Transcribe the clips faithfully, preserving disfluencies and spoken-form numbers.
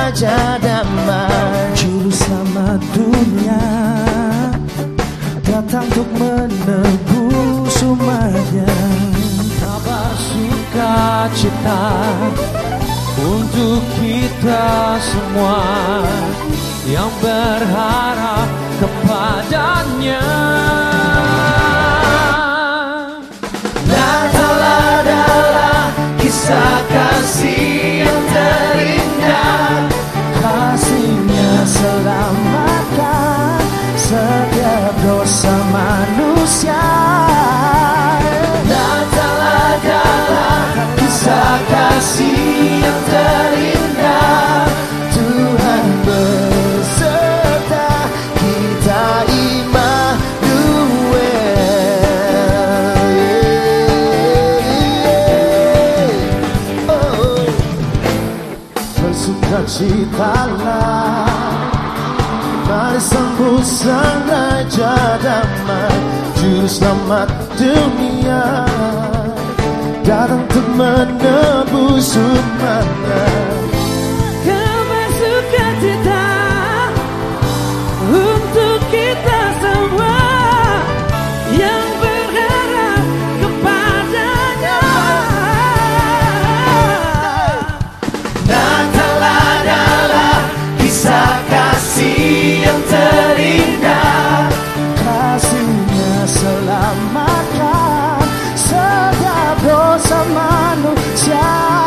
Raja damai, Juru selamat dunia datang untuk menebus umatnya. kabar sukacita untuk kita semua yang berharap kepadanya. Natal adalah kisah kasih yang terindah, Kasihnya selamatkan setiap dosa manusia. Natal adalah kisah kasih yang terindah, Tuhan beserta kita Immanuel. Oh, bersukacitalah, mari sambut sang Raja damai, Juru selamat dunia datang untuk menebus umatnya. kabar sukacita untuk kita semua yang berharap kepadanya. Natal adalah kisah kasih yang terindah, Kasihnya selamatkan setiap dosa manusia.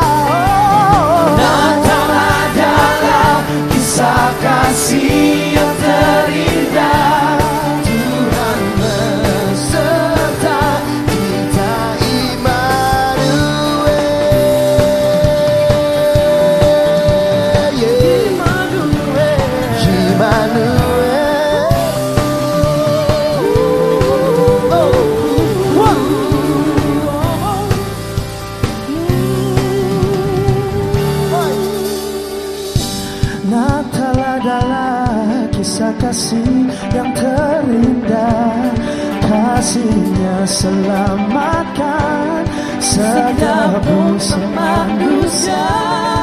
Natal adalah kisah kasih yang terindah, Tuhan beserta kita Immanuel. Immanuel. Immanuel. Natal adalah kisah kasih yang terindah, kasihnya selamatkan setiap dosa manusia.